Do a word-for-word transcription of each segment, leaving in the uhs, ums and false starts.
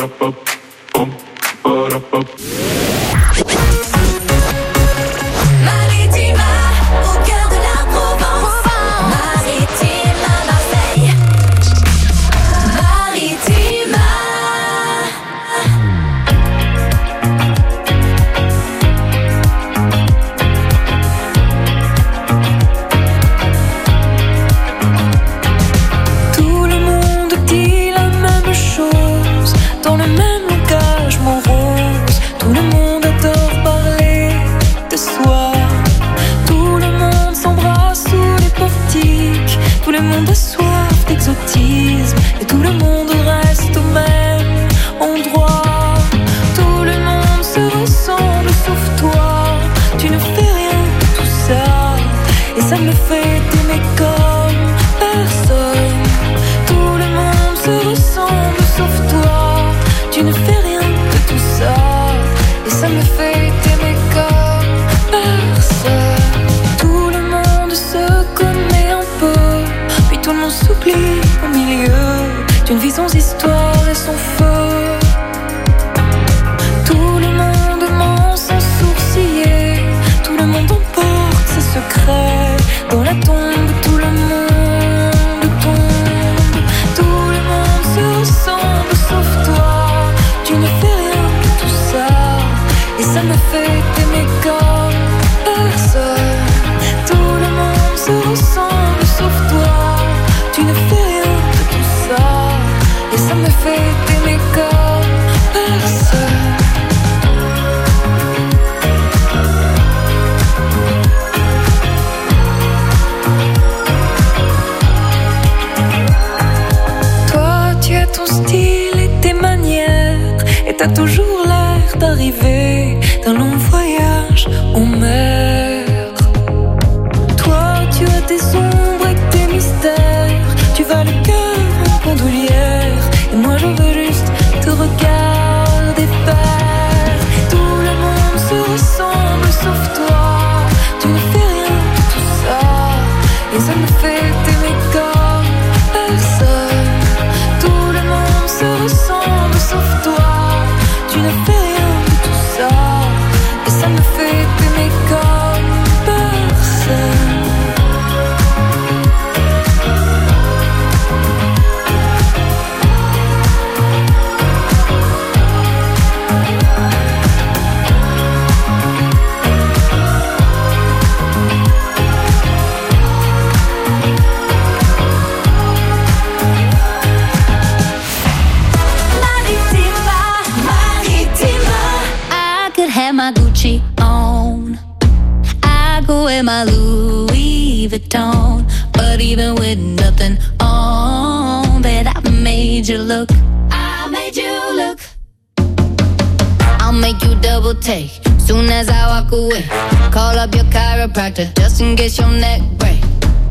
Just in case your neck break.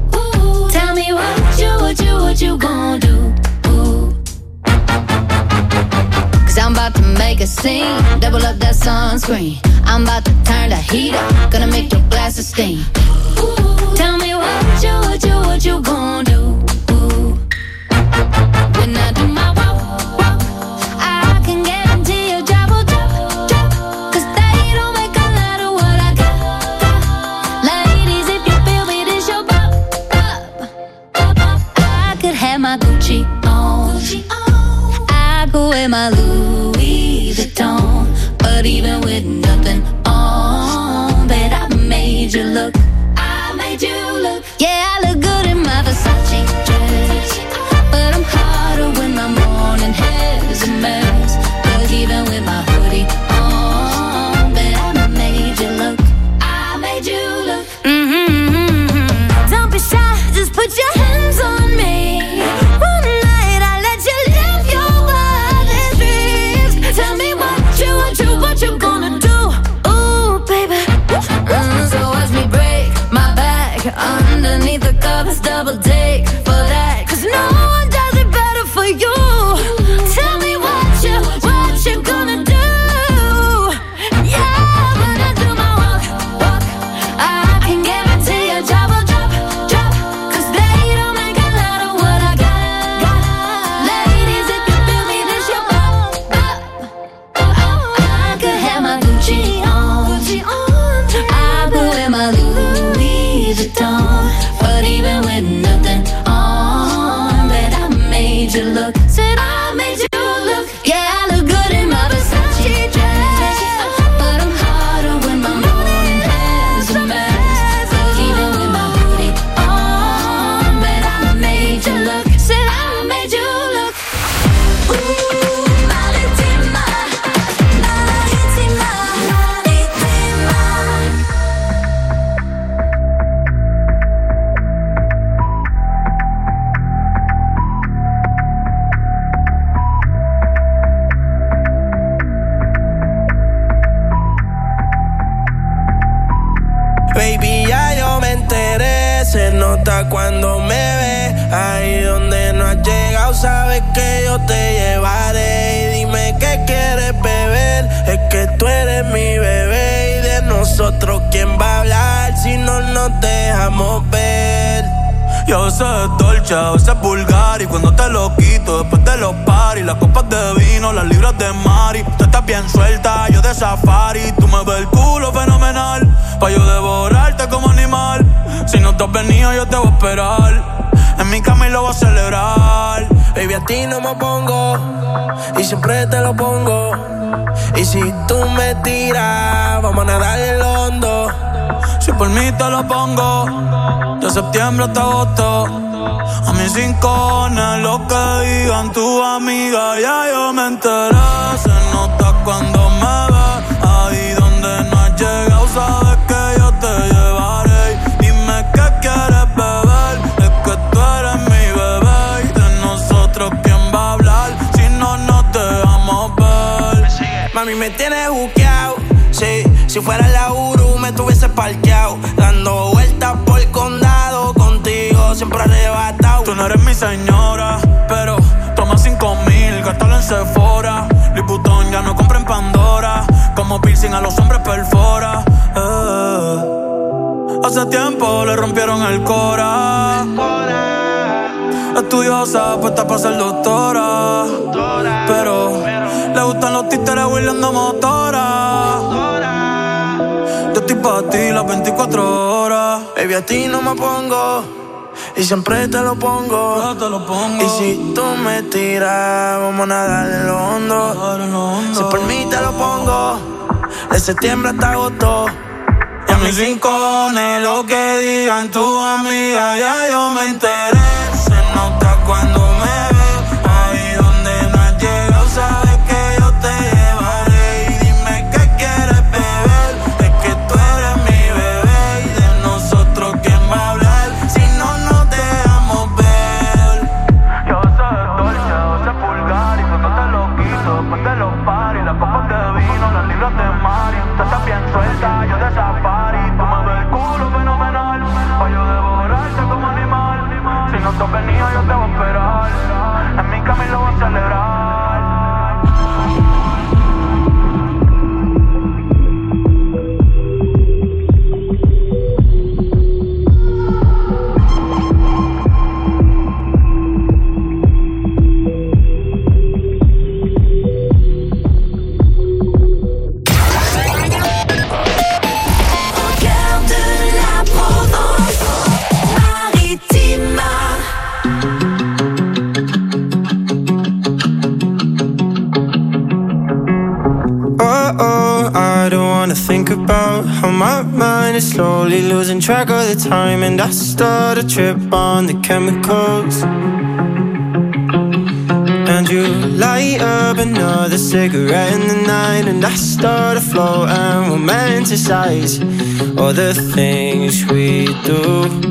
Ooh, tell me what you, what you, what you gonna do? Ooh. Cause I'm about to make a scene, double up that sunscreen. I'm about to turn the heat up, gonna make your glasses steam. Ooh, tell me what you, what you, what you gonna do? Ooh. When I do my walk, walk, I can guarantee your job will drop, drop. Cause they don't make a lot of what I got. Have my Gucci on. Gucci on. I go wear my Louis Vuitton, but even with nothing on, bet I made you look. I made you look. Yeah, I look good in my Versace dress, but I'm hotter when my morning hair's a mess. Cause even with my hoodie on, bet I made you look. I made you look. Mm-hmm, mm-hmm. Don't be shy, just put your hands on me. One night I let you live your wildest dream. Said I made you look, yeah, I look good in my Versace dress. But I'm hotter when my morning hair's a mess. Even with my hoodie on, but I made you look. Said I made you look. Ooh, Maritima, Maritima, Maritima. Baby, ya yo me enteré, se nota cuando me ve. Ahí donde no has llegado, sabes que yo te llevaré. Y dime qué quieres beber, es que tú eres mi bebé. Y de nosotros, ¿quién va a hablar si no nos dejamos ver? Y a veces es dolce, a veces es vulgar. Y cuando te lo quito, después de los paris, las copas de vino, las libras de mari. Tú estás bien suelta, yo de safari. Tú me ves el culo fenomenal, pa' yo devorarte como animal. Si no te has venido, yo te voy a esperar. En mi cama y lo voy a celebrar. Baby, a ti no me pongo, y siempre te lo pongo. Y si tú me tiras, vamos a nadar en lo hondo. Si por mí te lo pongo, de septiembre hasta agosto. A mis rincones, lo que digan tu amiga, ya yo me enteré. Se nota cuando me ves, ahí donde no has llegado, sabes que yo te llevaré. Dime qué quieres beber, es que tú eres mi bebé. Y de nosotros, ¿quién va a hablar si no nos dejamos ver? Mami, me tienes buqueado, sí. Si fuera la Uru me tuviese parqueado, dando vueltas por el condado, contigo siempre arrebatado. Tú no eres mi señora, pero toma cinco mil, gástalo en Sephora. Louis Vuitton ya no compra en Pandora, como piercing a los hombres perfora. eh. Hace tiempo le rompieron el cora. Estudiosa, puesta para ser doctora, pero le gustan los títeres huirleando motora. Yo estoy pa' ti las veinticuatro horas. Baby, a ti no me pongo, y siempre te lo pongo. Yo te lo pongo. Y si tú me tiras, vamos a nadar en lo hondo. Nadar en lo hondo. Si por mí te lo pongo, de septiembre hasta agosto. Y a mis rincones, lo que digan tu amiga, ya yo me enteré. Se nota cuando me ves, ahí donde no has llegado, sabes que yo te llevaré. Y dime qué quieres beber, es que tú eres mi bebé. Y de nosotros, ¿quién va a hablar si no nos dejamos ver? Y a veces es dolce, a veces es vulgar. Y cuando te lo quito, después de los paris, las copas de vino, las libras de mari. Tú estás bien suelta, yo de safari. Tú me ves el culo fenomenal, pa' yo devorarte como animal. Si no te has venido, yo te voy a esperar. En mi cama y lo voy a celebrar. Think about how my mind is slowly losing track of the time, and I start a trip on the chemicals. And you light up another cigarette in the night, and I start to float and romanticize all the things we do.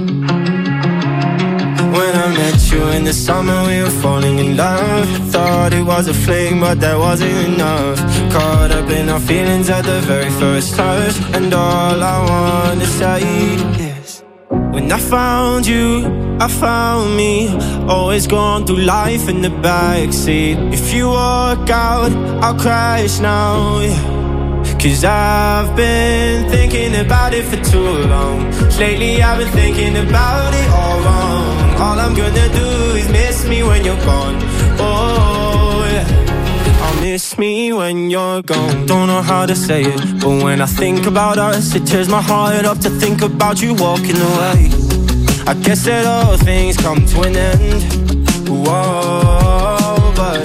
When I met you in the summer, we were falling in love. Thought it was a fling, but that wasn't enough. Caught up in our feelings at the very first touch, and all I wanna say is, when I found you, I found me. Always going through life in the backseat. If you walk out, I'll crash now, yeah. Cause I've been thinking about it for too long. Lately I've been thinking about it all wrong. All I'm gonna do is miss me when you're gone. Oh yeah, I'll miss me when you're gone. Don't know how to say it, but when I think about us, it tears my heart up to think about you walking away. I guess that all things come to an end. Whoa, but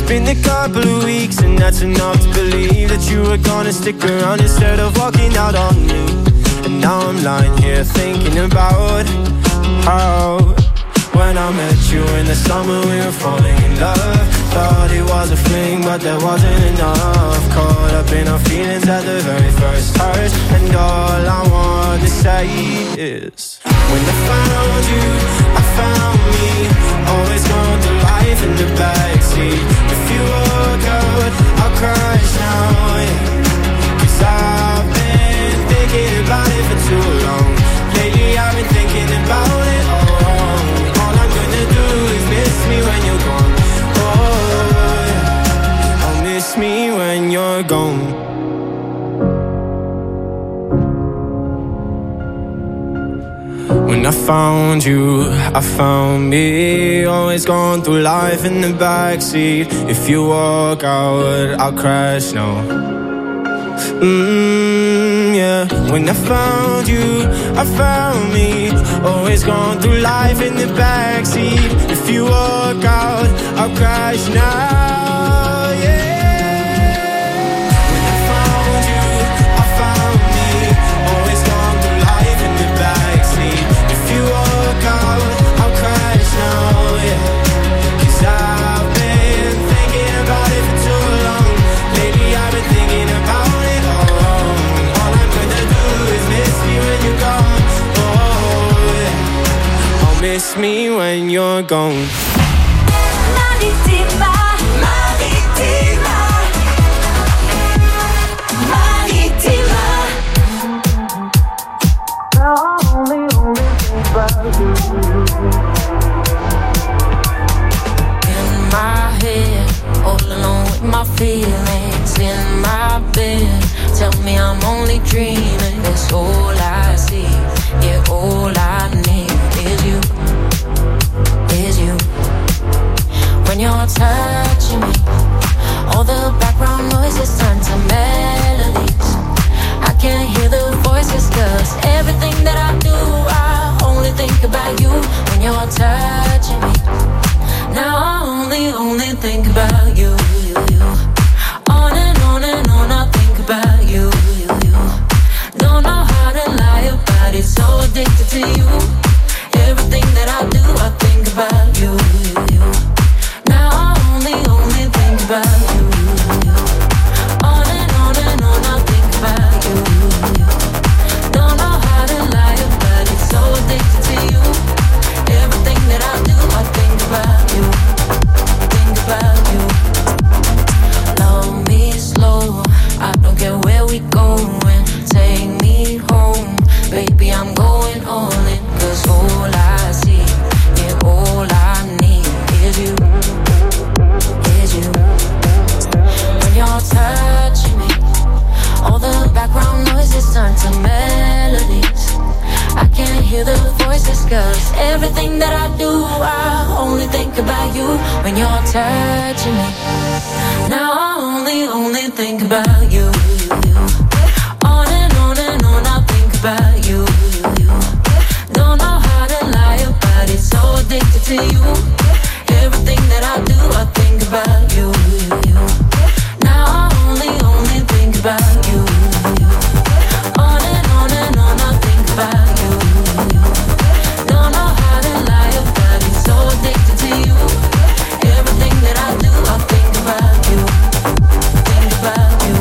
been a couple of weeks and that's enough to believe that you were gonna stick around instead of walking out on me. And now I'm lying here thinking about how when I met you in the summer we were falling in love. Thought it was a fling but there wasn't enough. Caught up in our feelings at the very first touch. And all I want to say is when I found you, I found me. Always going through life in the backseat. If you walk out, I'll crash now, yeah. Cause I've been thinking about it for too long. Lately I've been thinking about it all. All I'm gonna do is miss me when you're gone. Oh, yeah. I'll miss me when you're gone. When I found you, I found me. Always going through life in the backseat. If you walk out, I'll crash now. Mmm, yeah. When I found you, I found me. Always going through life in the backseat. If you walk out, I'll crash now, yeah. When I found you, I found me. Always going through life in the backseat. If you walk out, I'll crash now, yeah. Cause I've been thinking about it for too long. Lately I've been thinking about it all. All I'm gonna do is miss me when you're gone. Oh, yeah. I'll miss me when you're gone. Maritima, Maritima, Maritima. Only, only think about you. In my head, all alone with my feelings. In my bed, tell me I'm only dreaming. That's all I see, yeah, all I need is you, is you. When you're touching me, all the background noises turn to melodies. I can't hear the voices cause everything that I do, I only think about you. When you're touching me, now I only, only think about you, you, you. On and on and on I think about you, you, you. Don't know how to lie about it, so addicted to you. Everything that I do, I think about you, you, you. Now I only, only think about you, you, you. On and on and on I think about you, you, you. Don't know how to lie about it, so addicted to you. Everything that I do, I think about you, think about you. Love me slow, I don't care where we going. Take me home, baby, I'm going all in. Cause all I see, yeah, all I need is you, is you. When you're touching me, all the background noises turn to melodies. I can't hear the voices cause everything that I do, I only think about you. When you're touching me, now I only, only think about you, you, you. On and on and on I think about you, you, you. Don't know how to lie about it, so addicted to you. Everything that I do, I think about you, you, you. Now I only, only think about you, you. On and on and on I think about you, you. Don't know how to lie about it, so addicted to you. Everything that I do, I think about you, think about you.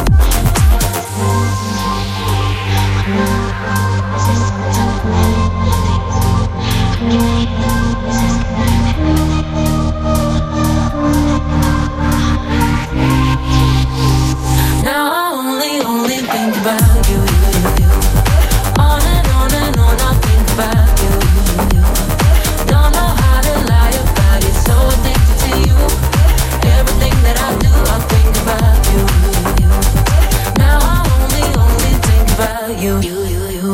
Now I only, only think about you, you, you. On and on and on I think about you, you, you. Don't know how to lie about it, so addicted to you. Everything that I do, I think about you, you, you. Now I only, only think about you, you, you, you.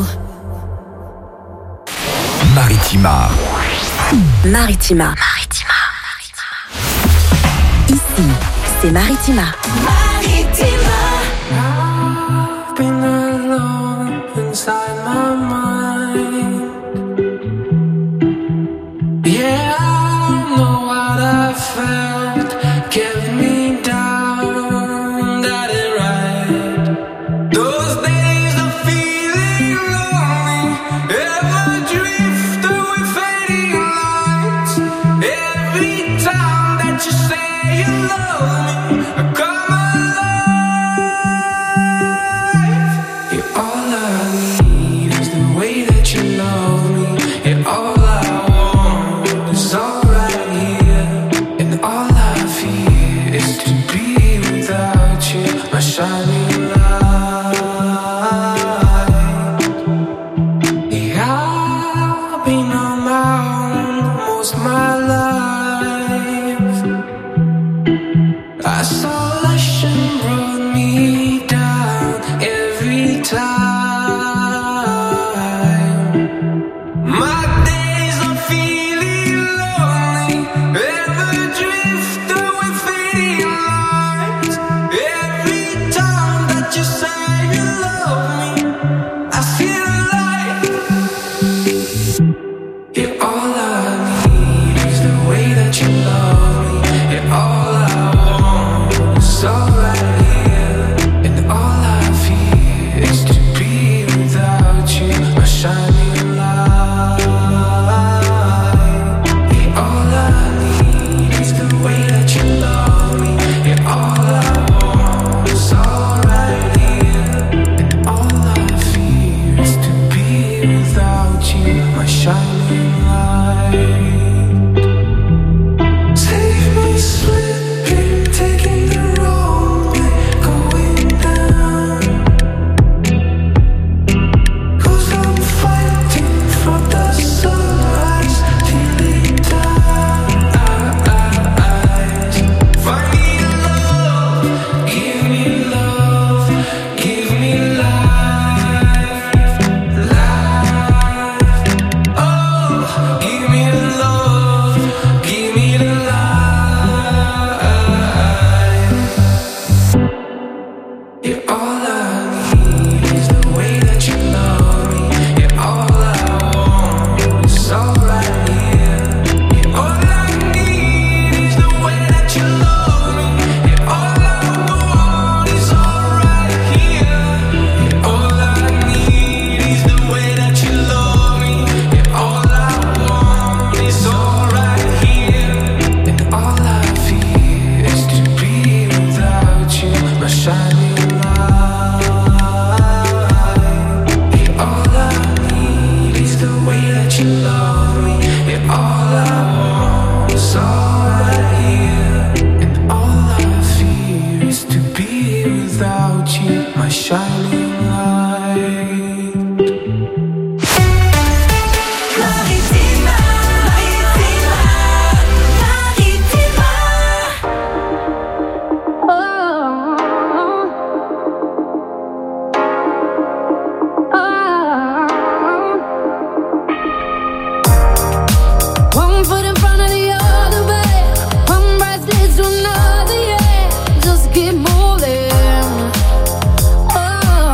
Maritima. Maritima. Maritima. Ici, c'est Maritima. Maritima. I've been alone inside my mind. Yeah, I don't know what I felt. Give shining light. Yeah, I've been on my own most of my life. Isolation brought me down every time. Keep moving. Oh.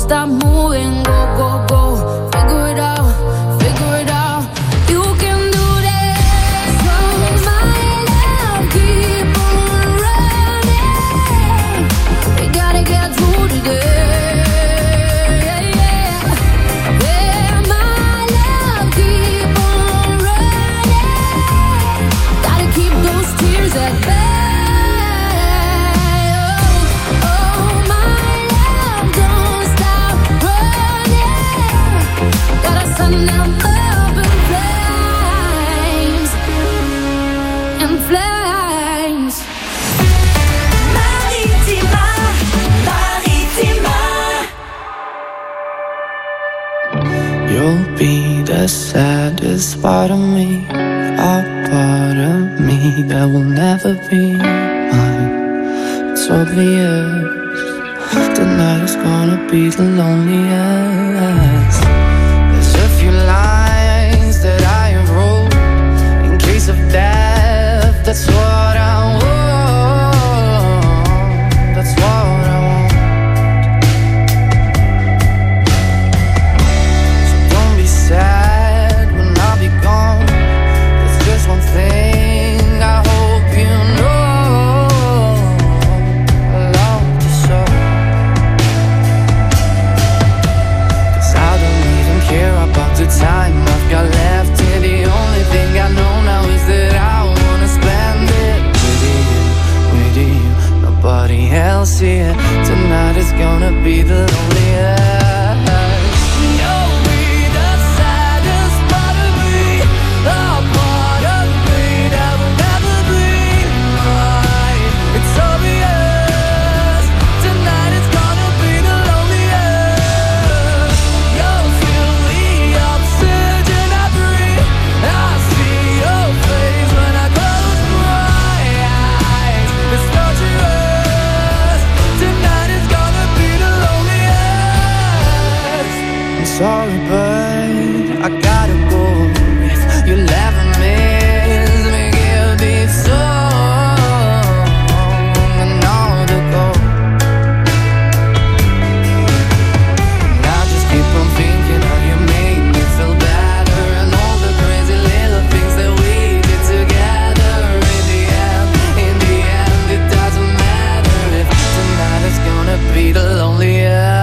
stop moving, go, go, go. Figure it out, figure it out. You can do this. So my love, keep on running. We gotta get through today. Yeah, yeah. Yeah, my love, keep on running. Gotta keep those tears at bay. Be the saddest part of me, a part of me that will never be mine. It's obvious tonight is gonna be the loneliest. There's a few lines that I have wrote in case of death. That's what I want. That's what I want. Sad when I'll be gone. There's just one thing I hope you know. I love you so. 'Cause I don't even care about the time I've got left here. The only thing I know now is that I wanna spend it with you, with you. Nobody else here. Tonight is gonna be the loneliest. Sorry, but I gotta go. If you never miss me, give this song another go. And I just keep on thinking how you made me feel better, and all the crazy little things that we did together. In the end, in the end, it doesn't matter if tonight is gonna be the loneliest.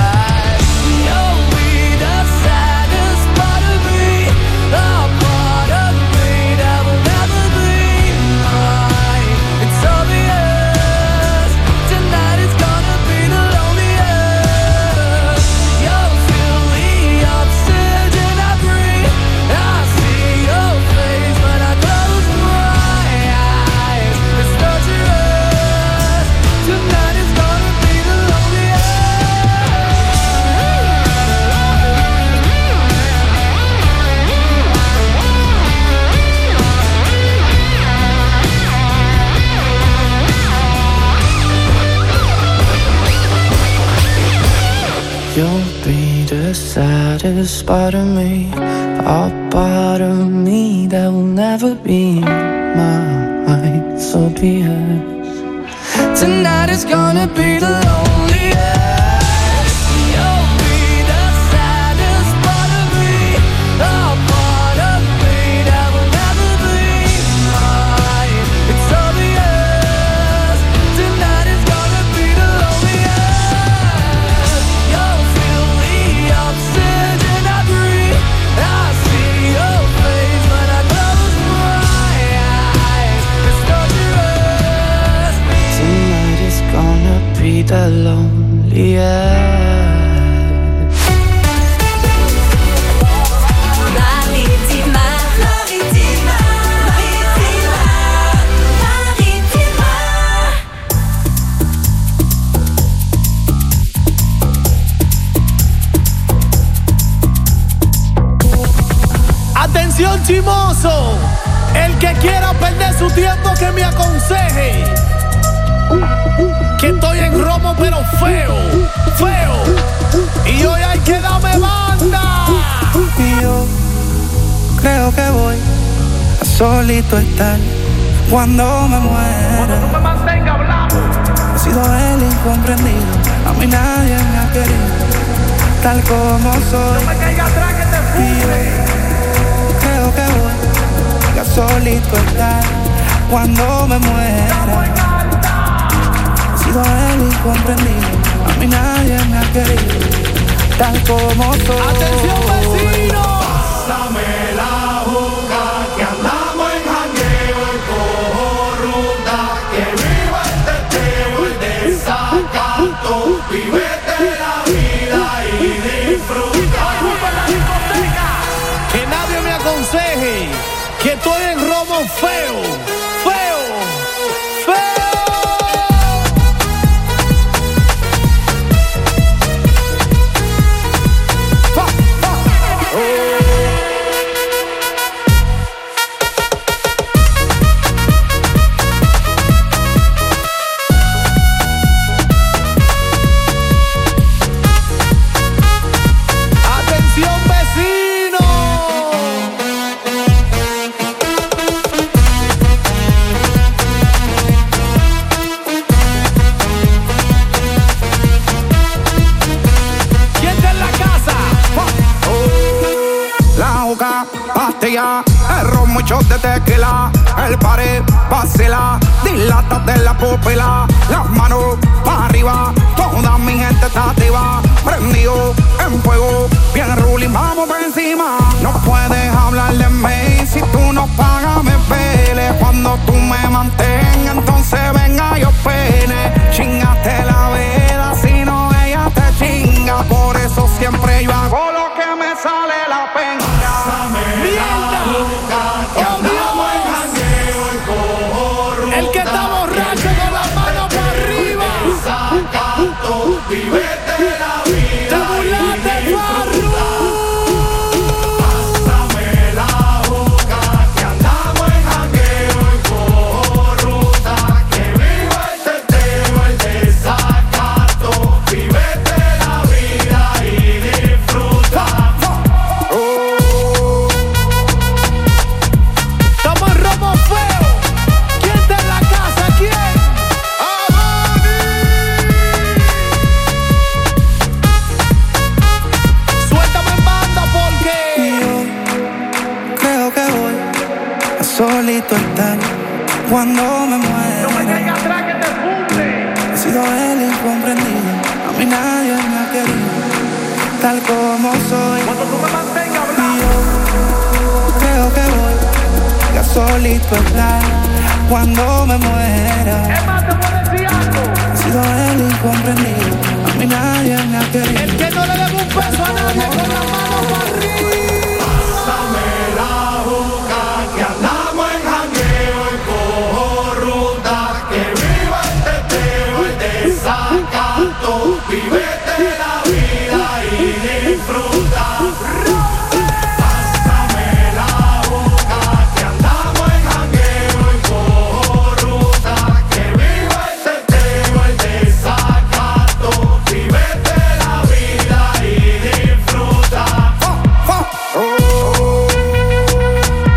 You'll be the saddest part of me, a part of me that will never be mine. So be it. Tonight is gonna be the loneliest. You'll be the saddest part of me, a part of me that will never be mine. It's obvious. Tonight is gonna be the loneliest. You'll feel the oxygen I breathe. I see your face when I close my eyes. It's dangerous. Tonight is gonna be the loneliest. Maritima, Maritima, Maritima, Maritima. Atención chimoso, el que quiera perder su tiempo que me aconseje. Que estoy en romo pero feo, feo. Y hoy hay que darme banda. Y yo creo que voy a solito estar cuando me muera. No me mantenga hablando. He sido el incomprendido, a mí nadie me ha querido. tal como soy. No me caiga atrás que te fume. Creo que voy ya solito estar cuando me muera. He sido el incomprendido, a mí nadie me ha querido tal como soy. ¡Atención, vecino! Pásame la juca, que andamos en jangueo y cojo ruta, que viva el teteo, el desacato, vívete la vida y disfruta. Que nadie me aconseje que estoy en romo feo, feo, feo. El ron, muchos de tequila, el pared vacila, dilata de la pupila, las manos para arriba, toda mi gente está activa, prendido en fuego, bien ruling, vamos por encima. No puedes hablar de mí si tú no pagas, me pele. Cuando tú me mantengas, entonces venga yo pene. Chingaste la vela, si no ella te chinga, por eso siempre yo hago lo que me sale la pena. El que está borracho con las manos para arriba. Vívete la vida. Te burlaste, Farru. Pásame la boca, que andamos en jangueo y cojo ruta, que viva el teteo, el desacato, vívete la vida y disfruta. Estamos en romo feo. ¿Quién está en la casa? ¿Quién? Suéltame en banda porque Y hoy creo que voy a solito estar cuando me muera. no me caiga atrás que te funde. He sido el incomprendido, a mí nadie me ha querido tal como soy. Cuando tú me mantengas Y hablando. yo creo que voy ya solito estar cuando me muera. Es más, te puedo decir algo. He sido el incomprendido, a mí nadie me ha querido. El que no le debe un peso a nadie con la mano para arriba. Pásame la boca, que andamos en jangueo y cojo ruta, que viva el teteo, el desacato, vívete la vida y disfruta. Pásame la boca, que andamos en jangueo y cojo ruta, que viva el teteo, el desacato, vívete la vida y disfruta.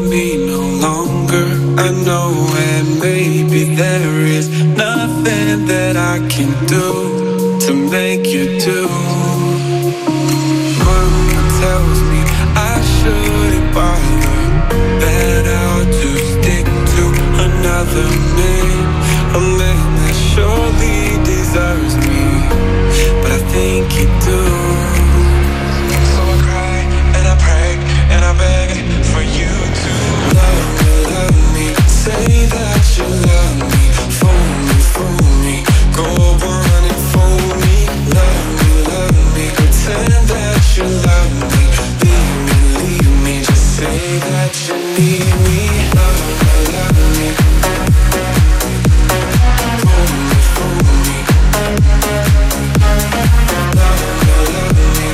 me no longer. I know, and maybe there is nothing that I can do to make you do. Mama tells me I shouldn't bother, that I'll just stick to another man, a man that surely deserves me, but I think you do. So I cry and I pray and I beg for you to love me, love me. Say that you love me, fool me, fool me. Go on and fool me. Love me, love me. Pretend that you love me. Leave me, leave me. Just say that you need me. Love me, love me. Fool me, fool me. Love me, love me.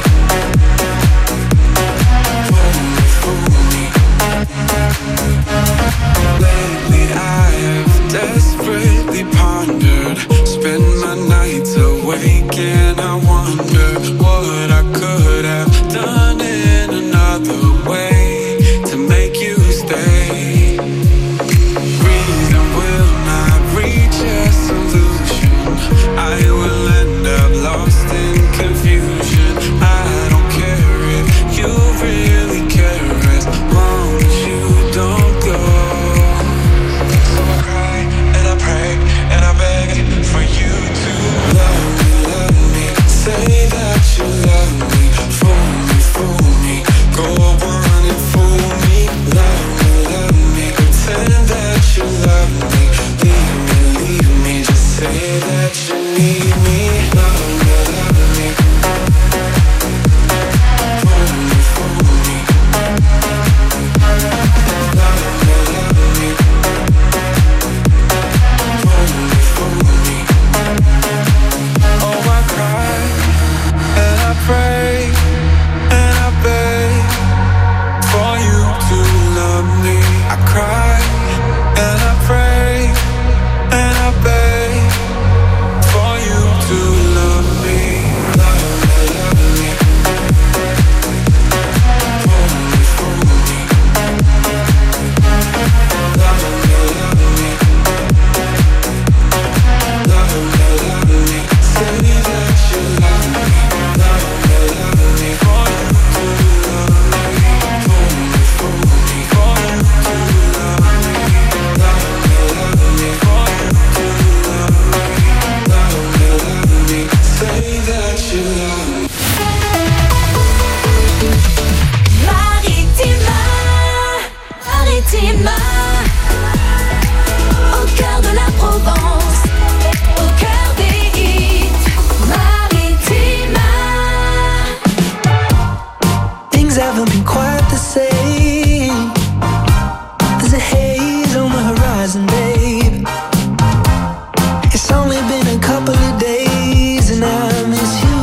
Fool me, fool me. Lately I have desperately pondered, spend my nights awake and I wonder what I could have done in another way to make you stay. Reason will not reach a solution, I will end up lost in confusion. I don't care if you really care as long as you don't go. So I cry and I pray and I beg for you to love me, love me. Say that you love me, fool me, fool me. Go on and fool me. Love me, love me. Pretend that you love me. Leave me, leave me. Just say that you need me. Love me, love me. Fool me, fool me. Love me, love me. Fool me, fool me. Oh, I cry and I pray and I beg for you to love me. I cry and I pray and I beg for you to love me. Love me, love me. Fool me, fool me. Love me, love me. Love me, love me. Say that you love me. Love me, love me. For you to love me. Fool me, fool me. For you to love me. Love me, love me. For you to love me. Love me, love me. Say that you love me. Maritima, Maritima, au cœur de la Provence, au cœur des hits. Maritima. Things haven't been quite the same. There's a haze on the horizon, babe. It's only been a couple of days and I miss you.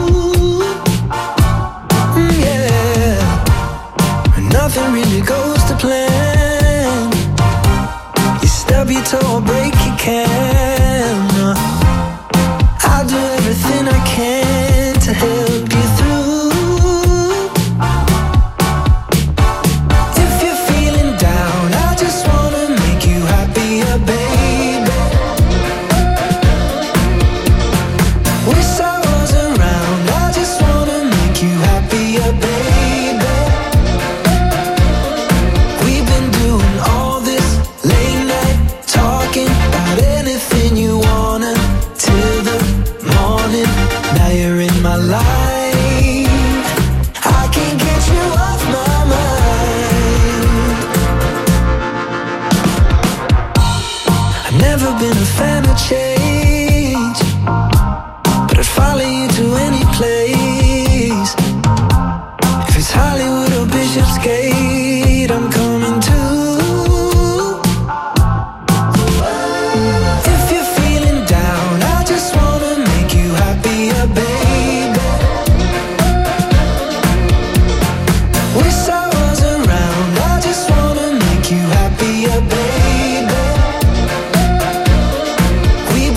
Mm, yeah. Nothing really goes to plan. You stub your toe or break your can. I'll do everything I can to help you through. If you're feeling down, I just wanna make you happier, baby. Wish I was around, I just wanna make you happier, baby. We've been doing all this late night talking about anything you wanna till the morning. Now you're in my life. I can't get you off my mind. I've never been a fan of change, but I'd follow you to any place. If it's Hollywood or Bishopsgate, I'm coming too. If you're feeling down, I just wanna make you happier, baby. Wish I was around, I just wanna make you happier, baby. We've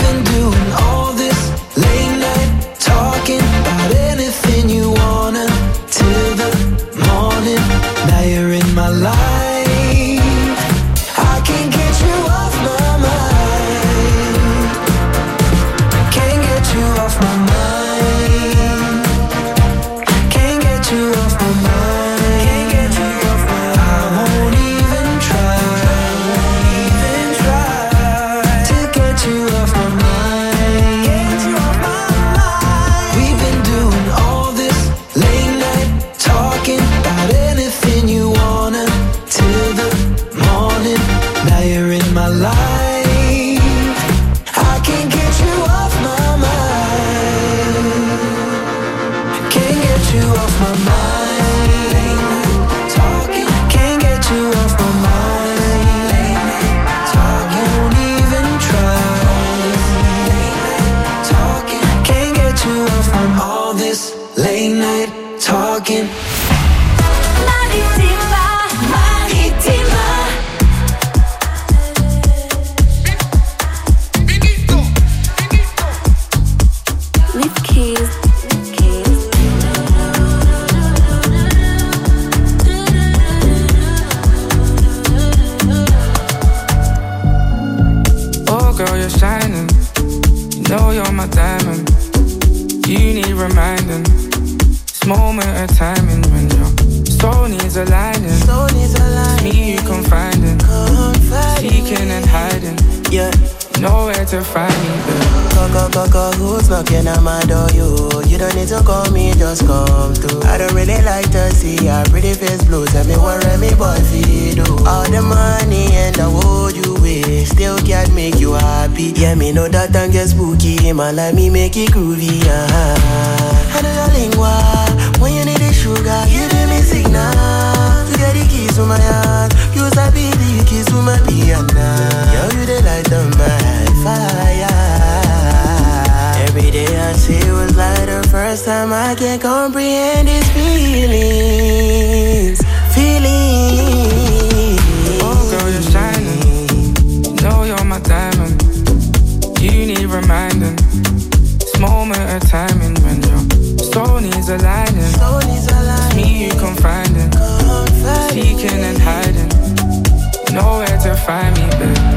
reminding. This moment of timing when your soul needs aligning. Soul needs aligning. It's me you confiding, seeking and hiding. Yeah. Nowhere to find me, babe. Go, go, go, go, who's knocking at my door? You, you don't need to call me, just come through. I don't really like to see your pretty face blue. Tell me what me boy feel do. All the money and the wood you wish still can't make you happy. Yeah, me know that and get spooky. Man, like me make it groovy, uh-huh. I know your lingua. When you need the sugar, give me signal. To get the keys to my heart. You sabi the keys to my piano. Yo, you the light on my fire. Every day I see it was like the first time I can comprehend these feelings. Feelings. Oh girl, you're shining. You know you're my diamond. You need reminding. This moment of timing when your soul needs aligning. Soul needs aligning. It's me you confiding, seeking and hiding. Nowhere to find me, babe.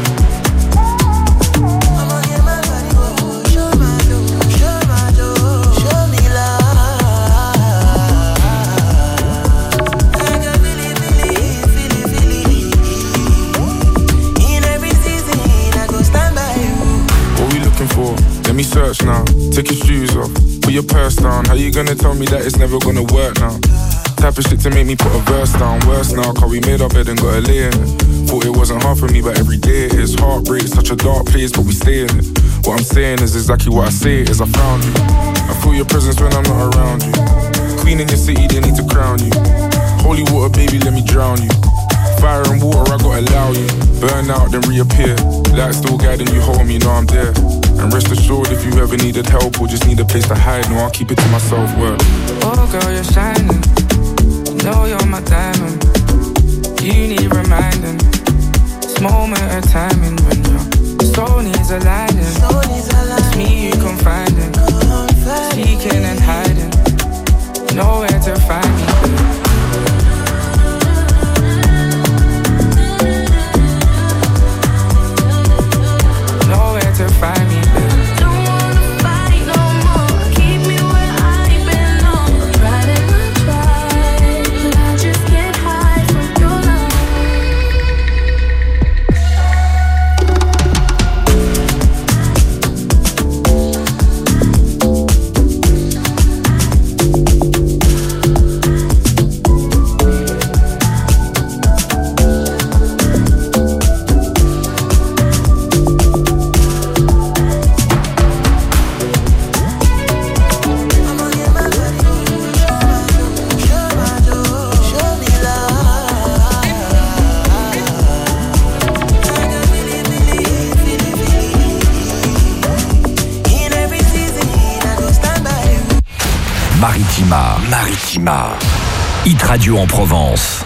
Let me search now, take your shoes off, put your purse down. How you gonna tell me that it's never gonna work now? Type of shit to make me put a verse down. Worse now, cause we made our bed and got a lay in it. Thought it wasn't hard for me, but every day it is. Heartbreak, such a dark place, but we stay in it. What I'm saying is exactly what I say is I found you. I feel your presence when I'm not around you. Queen in your city, they need to crown you. Holy water, baby, let me drown you. Fire and water, I gotta allow you. Burn out, then reappear. Light still guiding you home, you know I'm there. And rest assured, if you ever needed help or just need a place to hide, no, I'll keep it to myself, word. Oh girl, you're shining. You know you're my diamond. You need reminding. This moment of timing when your soul needs aligning. Soul needs aligning. It's me you confiding, seeking and hiding. Nowhere to find me, babe. To find me, babe. Don't wanna fight no more. Keep me where I belong. Tried and I tried, but I just can't hide from your Maritima, Maritima, Hit Radio en Provence.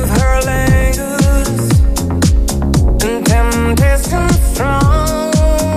Strong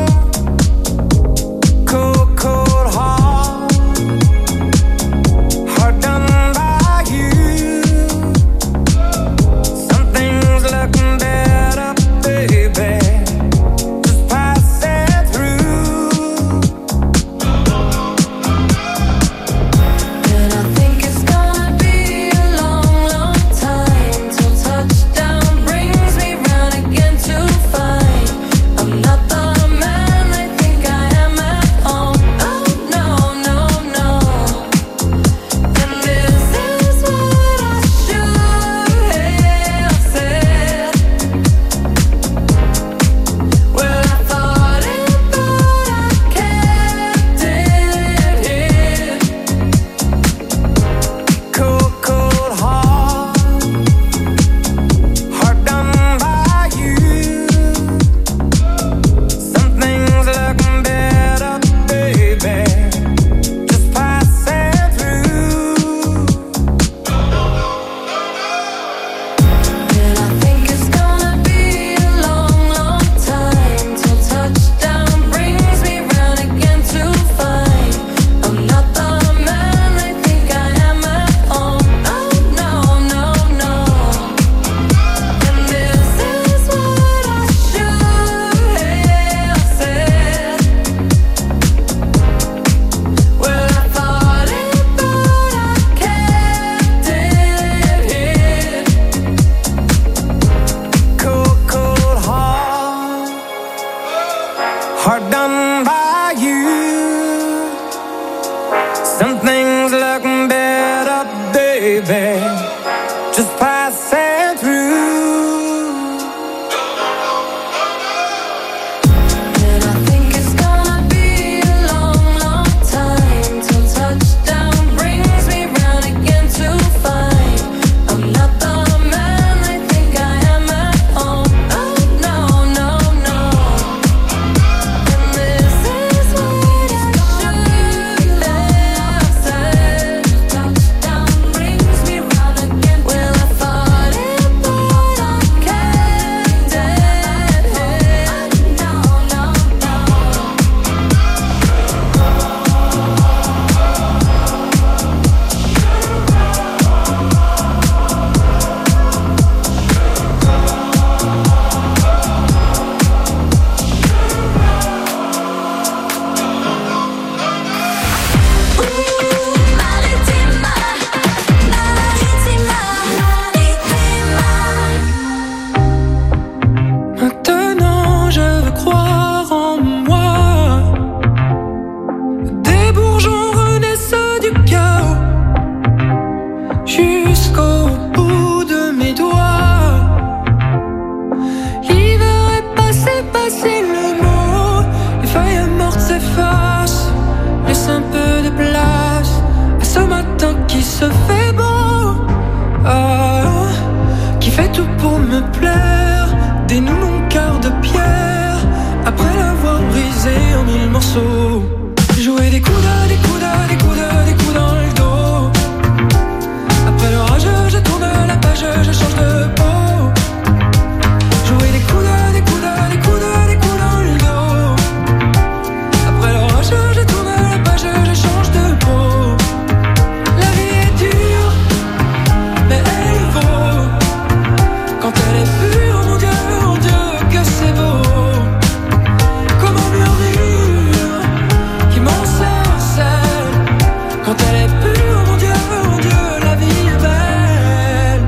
me plaire. Dénoue mon cœur de pierre après l'avoir brisé en mille morceaux. Jouer des coups de, des coups de, des coups de, des coups dans le dos. Après l'orage, je tourne la page, je change de peau. Jouer des coups de, des coups de, des coups de, des coups dans le dos. Après l'orage, je tourne la page, je change de peau. La vie est dure, mais elle vaut. Quand elle est pure, mon Dieu, mon Dieu, que c'est beau. Comme un murmure qui m'ensorcelle. Quand elle est pure, mon Dieu, mon Dieu, la vie est belle.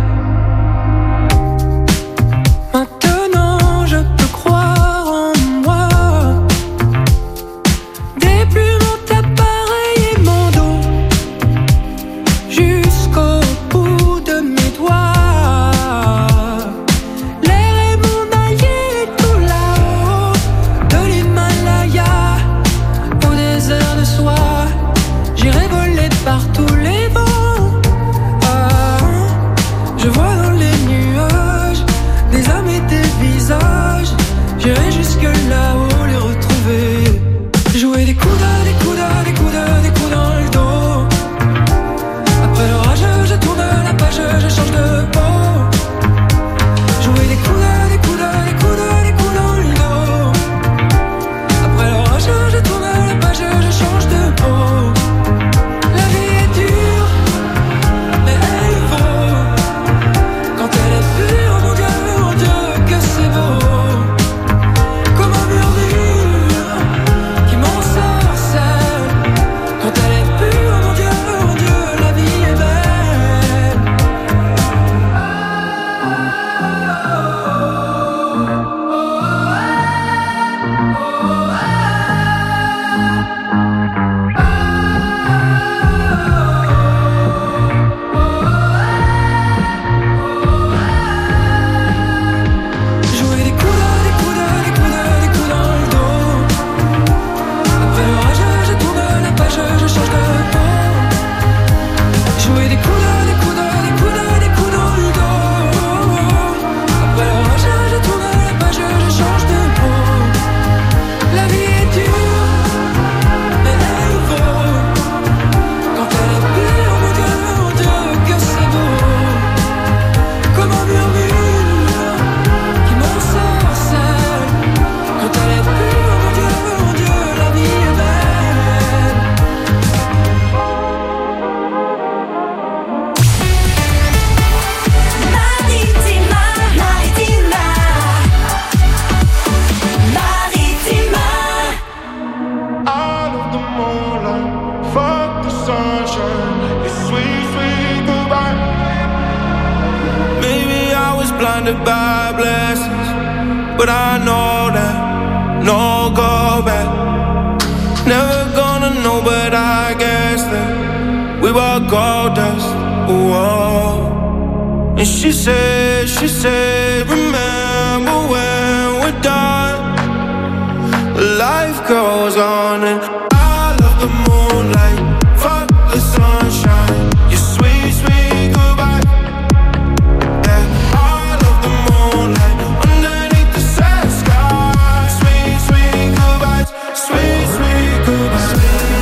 Maintenant je peux croire en moi. Des plumes ont appareillé mon dos jusqu'au bout de mes doigts. L'air est mon allié tout là-haut, de l'Himalaya au désert de soie. J'irai voler par tous les vents. Ah, je vois dans les nuages des âmes et des visages. J'irai jusque là-haut les retrouver. Jouer des coups de, des coups de, des coups de, des coups dans le dos. Après l'orage, je tourne la page, je change de peau. Jouer des coups de, des coups de, des coups de, des coups dans le dos. Après l'orage, je tourne la page, je change de peau. La vie est dure, mais elle vaut. Quand elle est pure, mon Dieu, mon Dieu, que c'est beau. Comme un murmure qui m'ensorcelle. Quand elle est pure, mon Dieu, mon Dieu, la vie est belle. Jouer des coups de, des coups de, des coups de, des coups dans le dos. Après l'orage, je tourne la page, je change de peau. Jouer des coups de, des coups de, des coups de, des coups dans le dos. Après l'orage, je tourne la page, je change de peau. La vie est dure, mais elle vaut. Quand elle est pure, mon Dieu, mon Dieu, que c'est beau. Comme un murmure qui m'ensorcelle. Quand elle est pure, mon Dieu, mon Dieu, la vie est belle. Maritima, Maritima, Maritima. Out of the moonlight, fuck the sunshine. It's sweet, sweet goodbye. Maybe I was blinded by blessings, but I know that no go back. Never gonna know, but I guess that we were gold dust. Whoa. And she said, she said, remember when we're done. Life goes on and I love the moonlight. Fuck the sunshine. Your sweet, sweet goodbye. Yeah, I love the moonlight underneath the sad sky. Sweet, sweet goodbyes. Sweet, sweet goodbyes.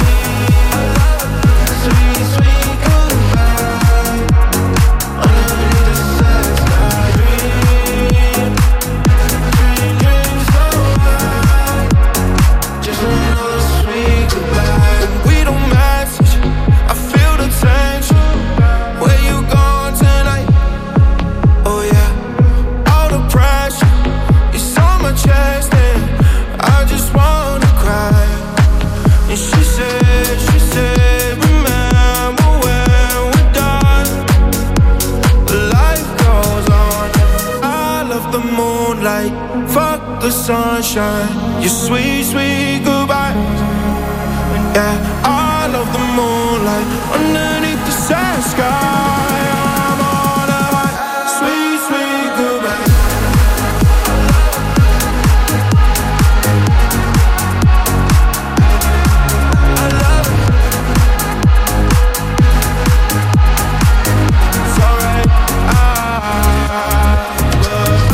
Sweet, sweet goodbye. Underneath the sad sky. Dream, dream, dreams so high. Just another sweet goodbye. When we don't message, I feel the tension. Where you going tonight? Oh yeah, all the pressure is on my chest and I just wanna cry. And she said, she said, remember when we're done. Life goes on. I love the moonlight, fuck the sunshine. Your sweet, sweet goodbye. Yeah, I love the moonlight underneath the sad sky. I'm on a high. Sweet, sweet goodbye. I love it. It's alright. I, I, I,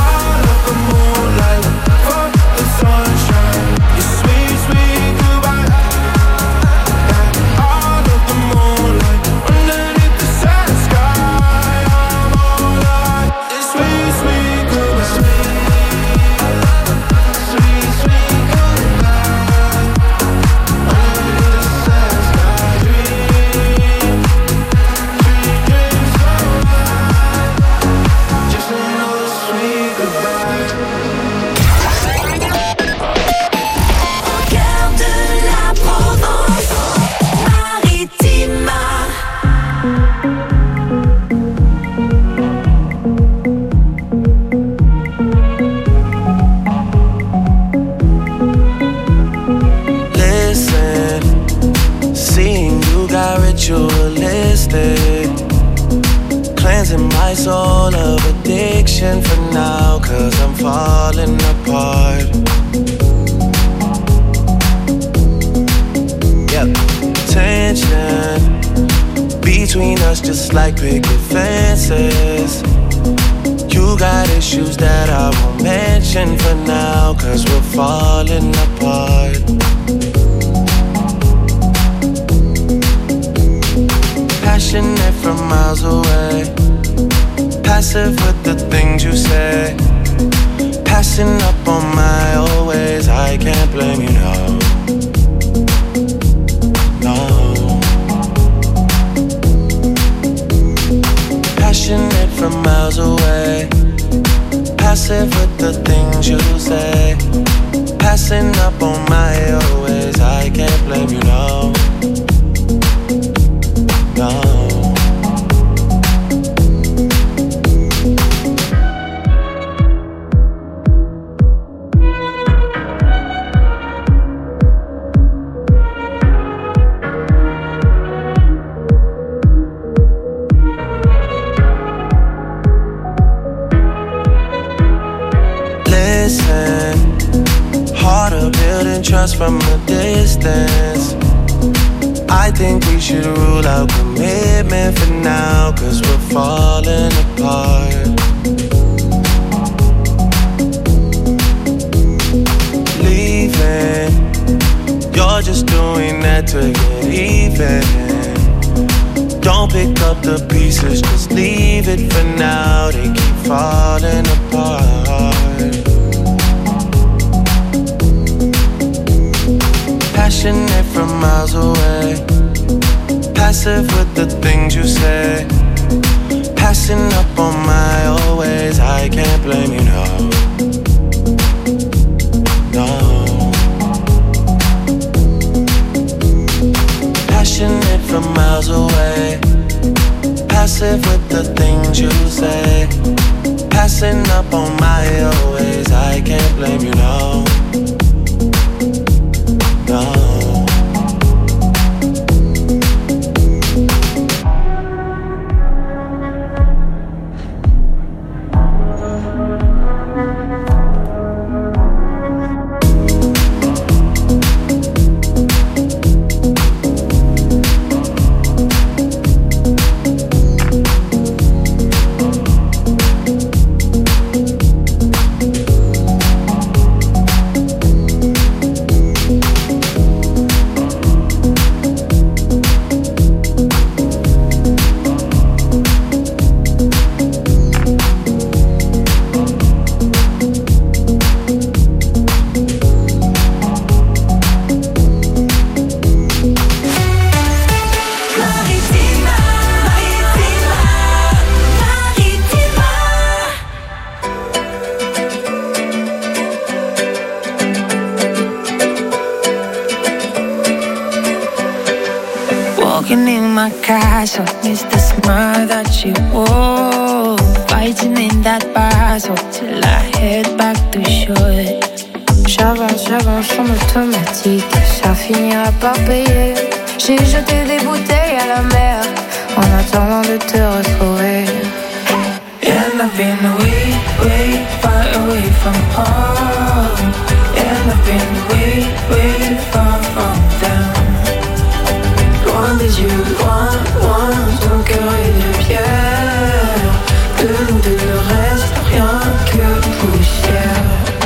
wasted. Cleansing my soul of addiction for now, cause I'm falling apart. Yep, tension between us just like picket fences. You got issues that I won't mention for now, cause we're falling apart. Passionate from miles away, passive with the things you say, passing up on my old ways. I can't blame you, no, no. Passionate from miles away, passive with the things you say, passing up on my old ways. I can't blame you, no, no. Trust from a distance. I think we should rule out commitment for now, cause we're falling apart. Leaving, you're just doing that to get even. Don't pick up the pieces, just leave it for now. They keep falling apart. Passionate from miles away, passive with the things you say, passing up on my old ways. I can't blame you, no, no. Passionate from miles away, passive with the things you say, passing up on my old ways. I can't blame you, no, no. It's the smile that you wore, fighting in that battle till I head back to shore. J'avance, j'avance en automatique, ça finira par payer. J'ai jeté des bouteilles à la mer en attendant de te retrouver. And I've been way, way far away from home. And I've been way, way far from them. Loin des yeux, loin, loin, ton cœur est de pierre. De nous deux ne reste rien que poussière.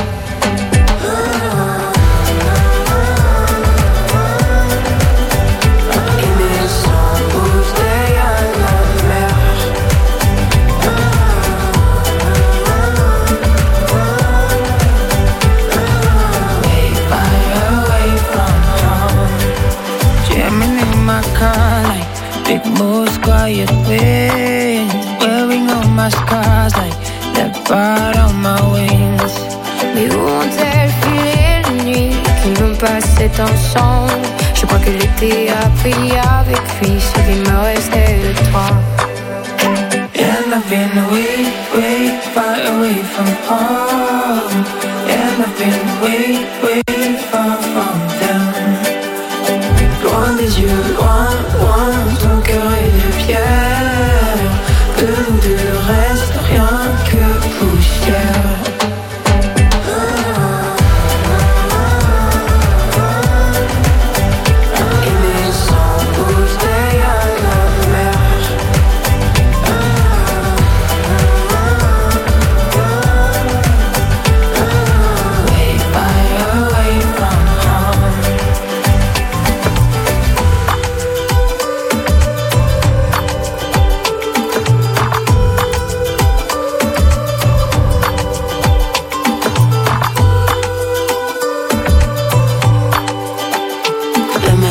Big moves, quiet winds, wearing all my scars like the part on my wings. Mais où ont-elles filé les nuits qui m'ont passé ensemble? Je crois que l'été a pris avec lui ce qui me restait de toi. And I've been way, way far away from home. And I've been way, way far from them. Loin des yeux, loin, loin, ton cœur est de pierre.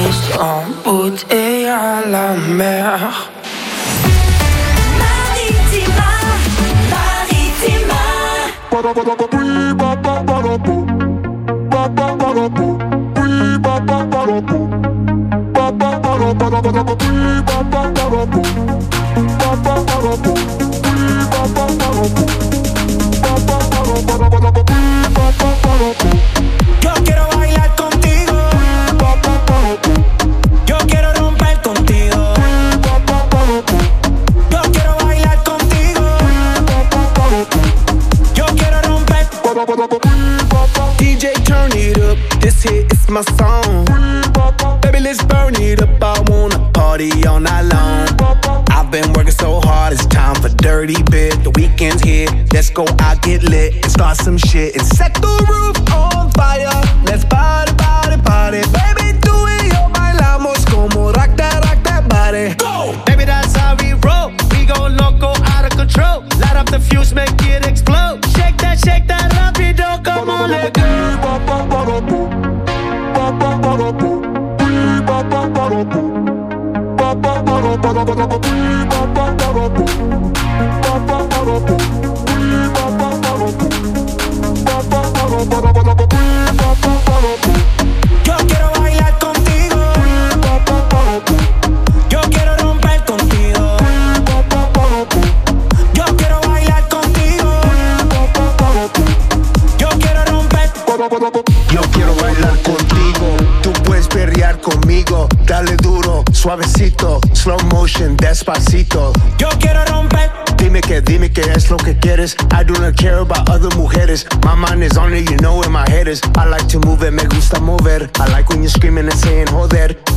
s'embouteille à la mer. Maritima, Maritima. Yo quiero bailar contigo. Yo quiero romper contigo. Yo quiero bailar contigo. Yo quiero romper. D J, turn it up. This hit is my song. Baby, let's burn it up. I wanna party all night long. I've been working so hard, it's time for dirty bit. The weekend's here, let's go out, get lit, and start some shit and set the roof on fire. Let's party, party, party. Baby, do it, yo, bailamos como rock that, rock that body. Go! Baby, that's how we roll. We go loco, out of control. Light up the fuse, make it explode. Shake that, shake that, rapido, come on, let go. Yo quiero bailar contigo. Yo quiero romper contigo. Yo quiero bailar contigo. Yo quiero romper. Yo quiero bailar contigo. Tú puedes perrear conmigo. Dale duro, suavecito, slow motion, despacito. Yo quiero romper. Dime que, dime que es lo que quieres. I do not care about other mujeres. My mind is on it, you know where my head is. I like to move it, me gusta mover. I like when you're screaming and saying joder.